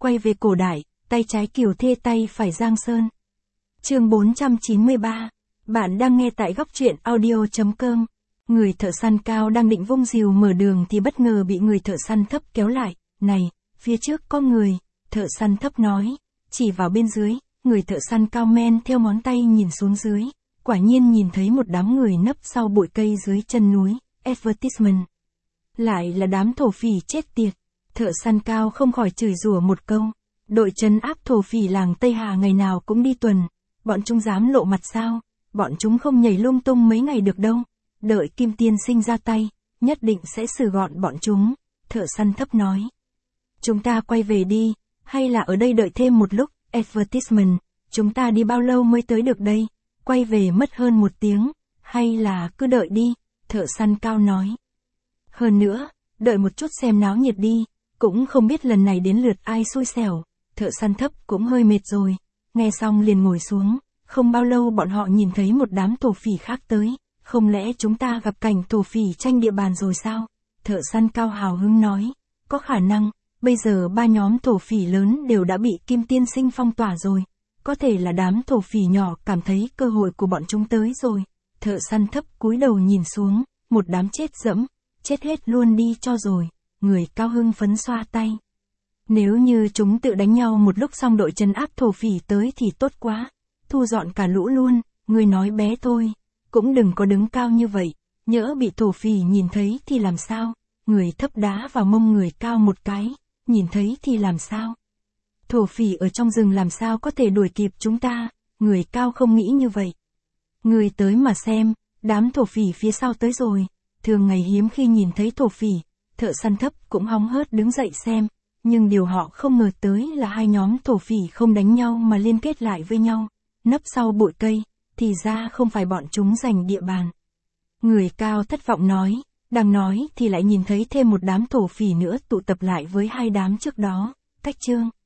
quay về cổ đại, tay trái Kiều Thê tay phải Giang Sơn. Chương 493. Bạn đang nghe tại góc truyện audio.com. Người thợ săn cao đang định vung rìu mở đường thì bất ngờ bị người thợ săn thấp kéo lại. Này, phía trước có người, thợ săn thấp nói, chỉ vào bên dưới, người thợ săn cao men theo ngón tay nhìn xuống dưới. Quả nhiên nhìn thấy một đám người nấp sau bụi cây dưới chân núi, advertisement. Lại là đám thổ phỉ chết tiệt. Thợ săn cao không khỏi chửi rủa một câu. Đội trấn áp thổ phỉ làng Tây Hà ngày nào cũng đi tuần. Bọn chúng dám lộ mặt sao? Bọn chúng không nhảy lung tung mấy ngày được đâu. Đợi Kim Tiên Sinh ra tay, nhất định sẽ xử gọn bọn chúng. Thợ săn thấp nói. Chúng ta quay về đi, hay là ở đây đợi thêm một lúc, advertisement. Chúng ta đi bao lâu mới tới được đây? Quay về mất hơn 1 tiếng, hay là cứ đợi đi, thợ săn cao nói. Hơn nữa, đợi một chút xem náo nhiệt đi, cũng không biết lần này đến lượt ai xui xẻo, thợ săn thấp cũng hơi mệt rồi, nghe xong liền ngồi xuống, không bao lâu bọn họ nhìn thấy một đám thổ phỉ khác tới, không lẽ chúng ta gặp cảnh thổ phỉ tranh địa bàn rồi sao? Thợ săn cao hào hứng nói, có khả năng, bây giờ 3 nhóm thổ phỉ lớn đều đã bị Kim Tiên Sinh phong tỏa rồi. Có thể là đám thổ phỉ nhỏ cảm thấy cơ hội của bọn chúng tới rồi. Thợ săn thấp cúi đầu nhìn xuống, một đám chết dẫm, chết hết luôn đi cho rồi. Người cao hưng phấn xoa tay. Nếu như chúng tự đánh nhau một lúc xong đội trấn áp thổ phỉ tới thì tốt quá. Thu dọn cả lũ luôn, người nói bé thôi. Cũng đừng có đứng cao như vậy, nhỡ bị thổ phỉ nhìn thấy thì làm sao? Người thấp đá vào mông người cao một cái, nhìn thấy thì làm sao? Thổ phỉ ở trong rừng làm sao có thể đuổi kịp chúng ta, người cao không nghĩ như vậy. Người tới mà xem, đám thổ phỉ phía sau tới rồi, thường ngày hiếm khi nhìn thấy thổ phỉ, thợ săn thấp cũng hóng hớt đứng dậy xem, nhưng điều họ không ngờ tới là 2 nhóm thổ phỉ không đánh nhau mà liên kết lại với nhau, nấp sau bụi cây, thì ra không phải bọn chúng giành địa bàn. Người cao thất vọng nói, đang nói thì lại nhìn thấy thêm một đám thổ phỉ nữa tụ tập lại với 2 đám trước đó, cách chương.